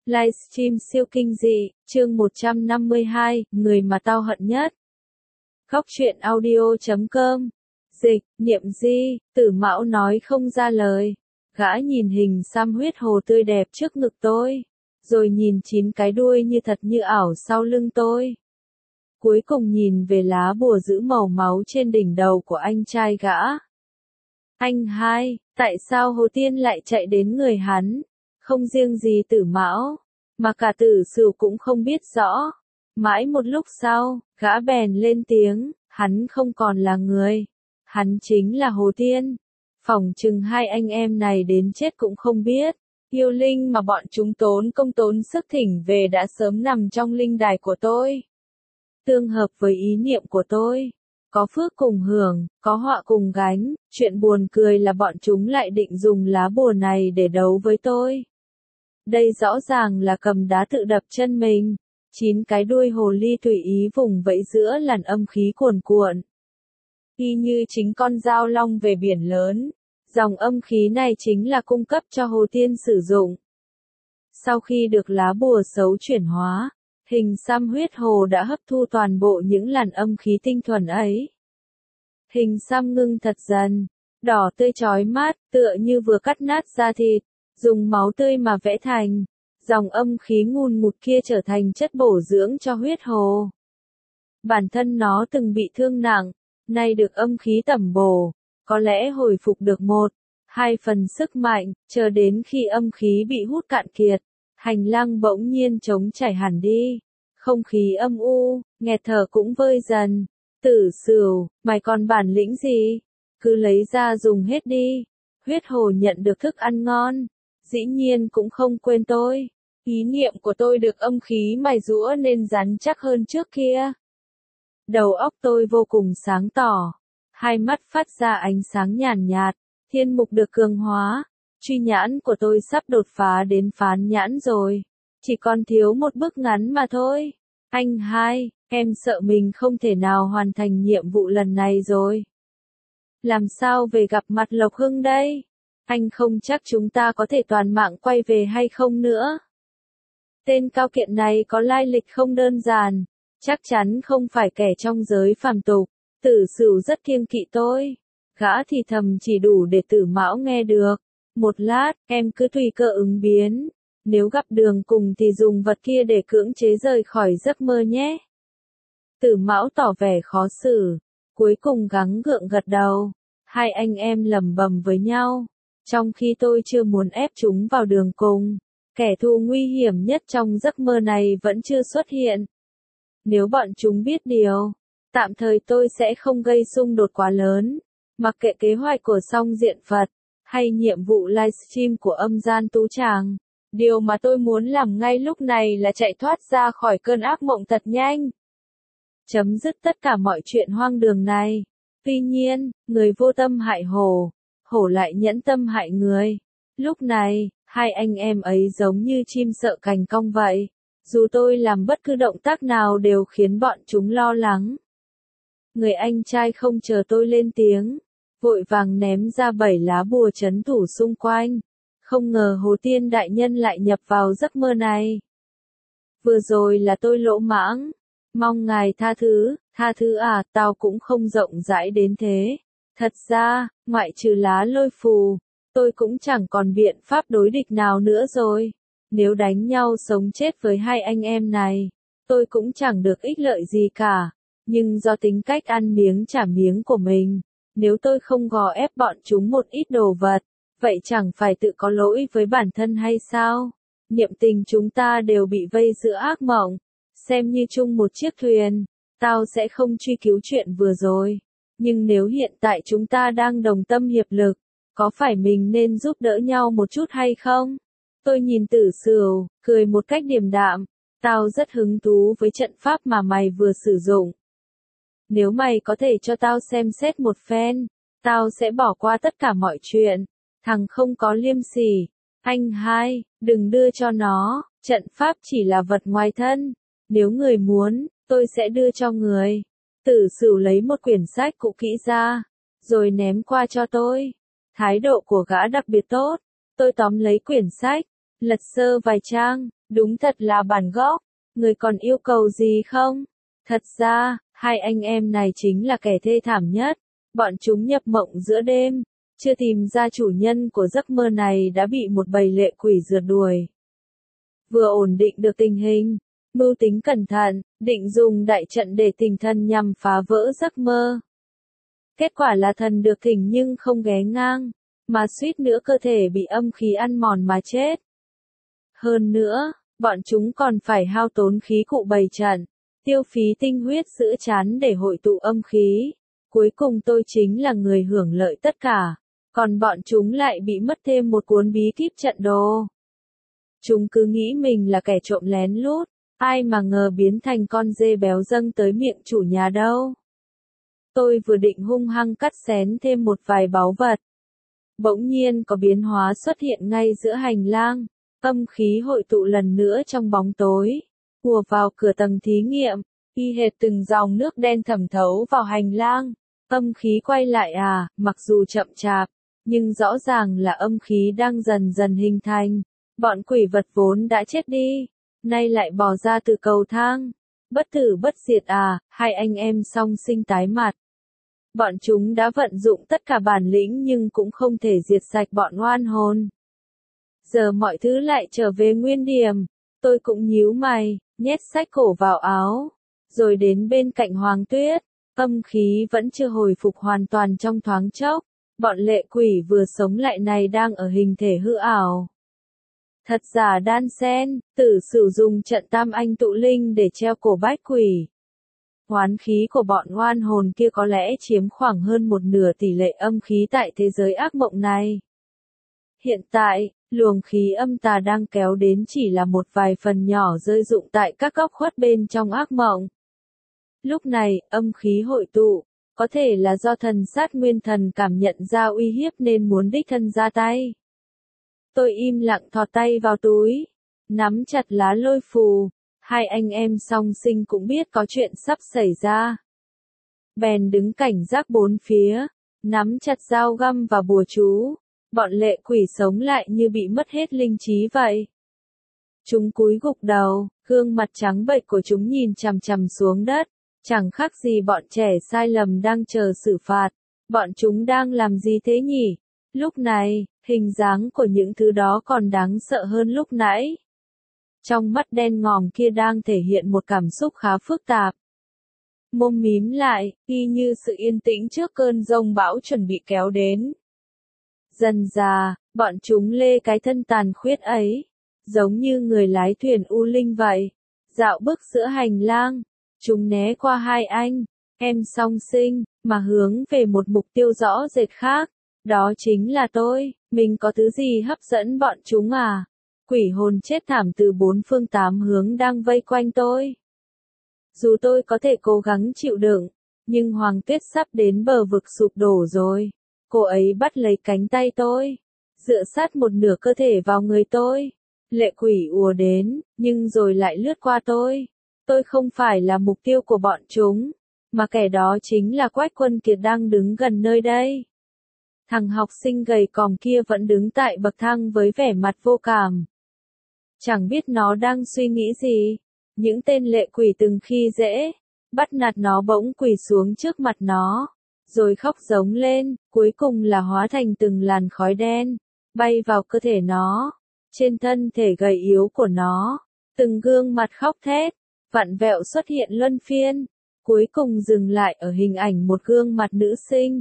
Livestream siêu kinh dị, chương 152, người mà tao hận nhất. Góc truyện audio.com. Dịch, Niệm Di, Tử Mão nói không ra lời. Gã nhìn hình xăm huyết hồ tươi đẹp trước ngực tôi, rồi nhìn 9 cái đuôi như thật như ảo sau lưng tôi. Cuối cùng nhìn về lá bùa giữ màu máu trên đỉnh đầu của anh trai gã. Anh hai, tại sao Hồ Tiên lại chạy đến người hắn? Không riêng gì Tử Mão, mà cả Tử Sửu cũng không biết rõ. Mãi một lúc sau, gã bèn lên tiếng, hắn không còn là người. Hắn chính là Hồ Tiên. Phỏng chừng hai anh em này đến chết cũng không biết. Yêu linh mà bọn chúng tốn công tốn sức thỉnh về đã sớm nằm trong linh đài của tôi. Tương hợp với ý niệm của tôi. Có phước cùng hưởng, có họa cùng gánh, chuyện buồn cười là bọn chúng lại định dùng lá bùa này để đấu với tôi. Đây rõ ràng là cầm đá tự đập chân mình. 9 cái đuôi hồ ly tùy ý vùng vẫy giữa làn âm khí cuồn cuộn. Y như chính con dao long về biển lớn, dòng âm khí này chính là cung cấp cho Hồ Tiên sử dụng. Sau khi được lá bùa xấu chuyển hóa, hình xăm huyết hồ đã hấp thu toàn bộ những làn âm khí tinh thuần ấy. Hình xăm ngưng thật dần, đỏ tươi chói mắt, tựa như vừa cắt nát da thịt, dùng máu tươi mà vẽ thành. Dòng âm khí ngùn ngụt kia trở thành chất bổ dưỡng cho huyết hồ. Bản thân nó từng bị thương nặng, nay được âm khí tẩm bổ, có lẽ hồi phục được 1-2 phần sức mạnh, chờ đến khi âm khí bị hút cạn kiệt, hành lang bỗng nhiên trống chảy hẳn đi, không khí âm u, nghẹt thở cũng vơi dần. Tử Sửu, mày còn bản lĩnh gì? Cứ lấy ra dùng hết đi. Huyết hồ nhận được thức ăn ngon, dĩ nhiên cũng không quên tôi. Ý niệm của tôi được âm khí mài giũa nên rắn chắc hơn trước kia. Đầu óc tôi vô cùng sáng tỏ, hai mắt phát ra ánh sáng nhàn nhạt, thiên mục được cường hóa, truy nhãn của tôi sắp đột phá đến phán nhãn rồi, chỉ còn thiếu một bước ngắn mà thôi. Anh hai, em sợ mình không thể nào hoàn thành nhiệm vụ lần này rồi. Làm sao về gặp mặt Lộc Hưng đây? Anh không chắc chúng ta có thể toàn mạng quay về hay không nữa. Tên cao kiệt này có lai lịch không đơn giản, chắc chắn không phải kẻ trong giới phàm tục. Tử Sửu rất kiêng kỵ tôi. Gã thì thầm chỉ đủ để Tử Mão nghe được. Một lát, em cứ tùy cơ ứng biến. Nếu gặp đường cùng thì dùng vật kia để cưỡng chế rời khỏi giấc mơ nhé. Tử Mão tỏ vẻ khó xử, cuối cùng gắng gượng gật đầu. Hai anh em lẩm bẩm với nhau, trong khi tôi chưa muốn ép chúng vào đường cùng. Kẻ thù nguy hiểm nhất trong giấc mơ này vẫn chưa xuất hiện. Nếu bọn chúng biết điều, tạm thời tôi sẽ không gây xung đột quá lớn. Mặc kệ kế hoạch của Song Diện Phật, hay nhiệm vụ livestream của Âm Gian Tú Tràng. Điều mà tôi muốn làm ngay lúc này là chạy thoát ra khỏi cơn ác mộng thật nhanh. Chấm dứt tất cả mọi chuyện hoang đường này. Tuy nhiên, người vô tâm hại hổ, hổ lại nhẫn tâm hại người. Lúc này, hai anh em ấy giống như chim sợ cành cong vậy. Dù tôi làm bất cứ động tác nào đều khiến bọn chúng lo lắng. Người anh trai không chờ tôi lên tiếng, vội vàng ném ra 7 lá bùa trấn thủ xung quanh. Không ngờ Hồ Tiên đại nhân lại nhập vào giấc mơ này. Vừa rồi là tôi lỗ mãng. Mong ngài tha thứ à, tao cũng không rộng rãi đến thế. Thật ra, ngoại trừ lá lôi phù, tôi cũng chẳng còn biện pháp đối địch nào nữa rồi. Nếu đánh nhau sống chết với hai anh em này, tôi cũng chẳng được ích lợi gì cả. Nhưng do tính cách ăn miếng trả miếng của mình, nếu tôi không gò ép bọn chúng một ít đồ vật, vậy chẳng phải tự có lỗi với bản thân hay sao? Niệm tình chúng ta đều bị vây giữa ác mộng, xem như chung một chiếc thuyền. Tao sẽ không truy cứu chuyện vừa rồi. Nhưng nếu hiện tại chúng ta đang đồng tâm hiệp lực, có phải mình nên giúp đỡ nhau một chút hay không? Tôi nhìn Tử Sửu, cười một cách điềm đạm. Tao rất hứng thú với trận pháp mà mày vừa sử dụng. Nếu mày có thể cho tao xem xét một phen, tao sẽ bỏ qua tất cả mọi chuyện. Thằng không có liêm sỉ. Anh hai, đừng đưa cho nó, trận pháp chỉ là vật ngoài thân. Nếu người muốn, tôi sẽ đưa cho người. Tử Sửu lấy một quyển sách cũ kỹ ra, rồi ném qua cho tôi. Thái độ của gã đặc biệt tốt. Tôi tóm lấy quyển sách, lật sơ vài trang, Đúng thật là bản gốc, người còn yêu cầu gì không? Thật ra, hai anh em này chính là kẻ thê thảm nhất. Bọn chúng nhập mộng giữa đêm, chưa tìm ra chủ nhân của giấc mơ này đã bị một bầy lệ quỷ rượt đuổi. Vừa ổn định được tình hình, mưu tính cẩn thận, định dùng đại trận để thỉnh thần nhằm phá vỡ giấc mơ. Kết quả là thần được thỉnh nhưng không ghé ngang, mà suýt nữa cơ thể bị âm khí ăn mòn mà chết. Hơn nữa, bọn chúng còn phải hao tốn khí cụ bày trận, tiêu phí tinh huyết giữa chán để hội tụ âm khí. Cuối cùng tôi chính là người hưởng lợi tất cả, còn bọn chúng lại bị mất thêm một cuốn bí kíp trận đồ. Chúng cứ nghĩ mình là kẻ trộm lén lút, ai mà ngờ biến thành con dê béo dâng tới miệng chủ nhà đâu. Tôi vừa định hung hăng cắt xén thêm một vài báu vật. Bỗng nhiên có biến hóa xuất hiện ngay giữa hành lang, âm khí hội tụ lần nữa trong bóng tối, ùa vào cửa tầng thí nghiệm, y hệt từng dòng nước đen thẩm thấu vào hành lang. Âm khí quay lại mặc dù chậm chạp, nhưng rõ ràng là âm khí đang dần dần hình thành. Bọn quỷ vật vốn đã chết đi, nay lại bò ra từ cầu thang. Bất tử bất diệt hai anh em song sinh tái mặt. Bọn chúng đã vận dụng tất cả bản lĩnh nhưng cũng không thể diệt sạch bọn oan hồn. Giờ mọi thứ lại trở về nguyên điểm, tôi cũng nhíu mày, nhét sách cổ vào áo, rồi đến bên cạnh Hoàng Tuyết. Âm khí vẫn chưa hồi phục hoàn toàn trong thoáng chốc, bọn lệ quỷ vừa sống lại này đang ở hình thể hư ảo. Thật giả đan xen, Tử sử dụng trận tam anh tụ linh để treo cổ bách quỷ. Hoán khí của bọn oan hồn kia có lẽ chiếm khoảng hơn một nửa tỷ lệ âm khí tại thế giới ác mộng này. Hiện tại, luồng khí âm tà đang kéo đến chỉ là một vài phần nhỏ rơi rụng tại các góc khuất bên trong ác mộng. Lúc này, âm khí hội tụ, có thể là do thần sát nguyên thần cảm nhận ra uy hiếp nên muốn đích thân ra tay. Tôi im lặng thò tay vào túi, nắm chặt lá lôi phù, hai anh em song sinh cũng biết có chuyện sắp xảy ra. Bèn đứng cảnh giác bốn phía, nắm chặt dao găm và bùa chú, bọn lệ quỷ sống lại như bị mất hết linh trí vậy. Chúng cúi gục đầu, gương mặt trắng bệch của chúng nhìn chằm chằm xuống đất. Chẳng khác gì bọn trẻ sai lầm đang chờ xử phạt. Bọn chúng đang làm gì thế nhỉ? Lúc này, hình dáng của những thứ đó còn đáng sợ hơn lúc nãy. Trong mắt đen ngòm kia đang thể hiện một cảm xúc khá phức tạp. Môi mím lại, y như sự yên tĩnh trước cơn giông bão chuẩn bị kéo đến. Dần dà, bọn chúng lê cái thân tàn khuyết ấy, giống như người lái thuyền u linh vậy, dạo bước giữa hành lang. Chúng né qua hai anh em song sinh, mà hướng về một mục tiêu rõ rệt khác. Đó chính là tôi. Mình có thứ gì hấp dẫn bọn chúng Quỷ hồn chết thảm từ bốn phương tám hướng đang vây quanh tôi. Dù tôi có thể cố gắng chịu đựng, nhưng Hoàng Tuyết sắp đến bờ vực sụp đổ rồi. Cô ấy bắt lấy cánh tay tôi, dựa sát một nửa cơ thể vào người tôi. Lệ quỷ ùa đến, nhưng rồi lại lướt qua tôi. Tôi không phải là mục tiêu của bọn chúng, mà kẻ đó chính là Quách Quân Kiệt đang đứng gần nơi đây. Thằng học sinh gầy còm kia vẫn đứng tại bậc thang với vẻ mặt vô cảm. Chẳng biết nó đang suy nghĩ gì. Những tên lệ quỷ từng khi dễ bắt nạt nó bỗng quỳ xuống trước mặt nó, rồi khóc giống lên, cuối cùng là hóa thành từng làn khói đen, bay vào cơ thể nó. Trên thân thể gầy yếu của nó, từng gương mặt khóc thét, vặn vẹo xuất hiện luân phiên, cuối cùng dừng lại ở hình ảnh một gương mặt nữ sinh.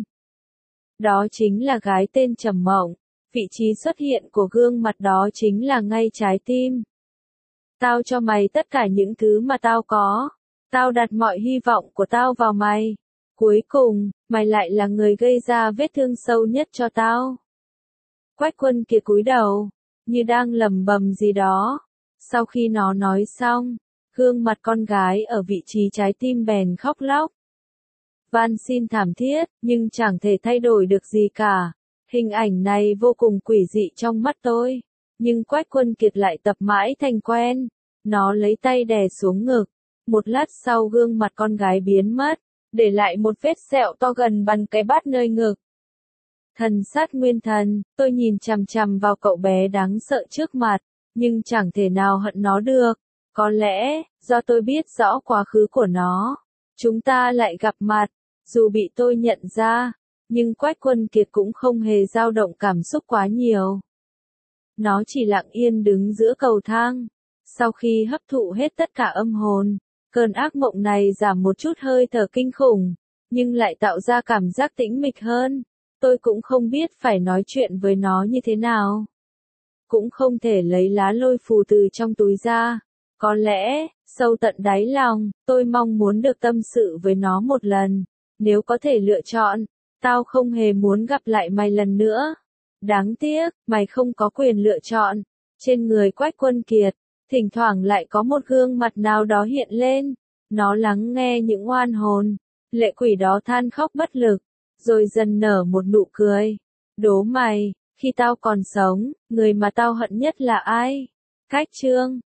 Đó chính là gái tên Trầm Mộng, vị trí xuất hiện của gương mặt đó chính là ngay trái tim. Tao cho mày tất cả những thứ mà tao có, tao đặt mọi hy vọng của tao vào mày. Cuối cùng, mày lại là người gây ra vết thương sâu nhất cho tao. Quách Quân Kiệt cúi đầu, như đang lẩm bẩm gì đó. Sau khi nó nói xong, gương mặt con gái ở vị trí trái tim bèn khóc lóc. Van xin thảm thiết, nhưng chẳng thể thay đổi được gì cả. Hình ảnh này vô cùng quỷ dị trong mắt tôi. Nhưng Quách Quân Kiệt lại tập mãi thành quen. Nó lấy tay đè xuống ngực. Một lát sau gương mặt con gái biến mất, để lại một vết sẹo to gần bằng cái bát nơi ngực. Thần sát nguyên thần, tôi nhìn chằm chằm vào cậu bé đáng sợ trước mặt, nhưng chẳng thể nào hận nó được. Có lẽ, do tôi biết rõ quá khứ của nó, chúng ta lại gặp mặt, dù bị tôi nhận ra, nhưng Quách Quân Kiệt cũng không hề dao động cảm xúc quá nhiều. Nó chỉ lặng yên đứng giữa cầu thang. Sau khi hấp thụ hết tất cả âm hồn, cơn ác mộng này giảm một chút hơi thở kinh khủng, nhưng lại tạo ra cảm giác tĩnh mịch hơn. Tôi cũng không biết phải nói chuyện với nó như thế nào. Cũng không thể lấy lá lôi phù từ trong túi ra. Có lẽ, sâu tận đáy lòng, tôi mong muốn được tâm sự với nó một lần. Nếu có thể lựa chọn, tao không hề muốn gặp lại mày lần nữa. Đáng tiếc, mày không có quyền lựa chọn. Trên người Quách Quân Kiệt, thỉnh thoảng lại có một gương mặt nào đó hiện lên. Nó lắng nghe những oan hồn. Lệ quỷ đó than khóc bất lực, rồi dần nở một nụ cười. Đố mày, khi tao còn sống, người mà tao hận nhất là ai? Cách chương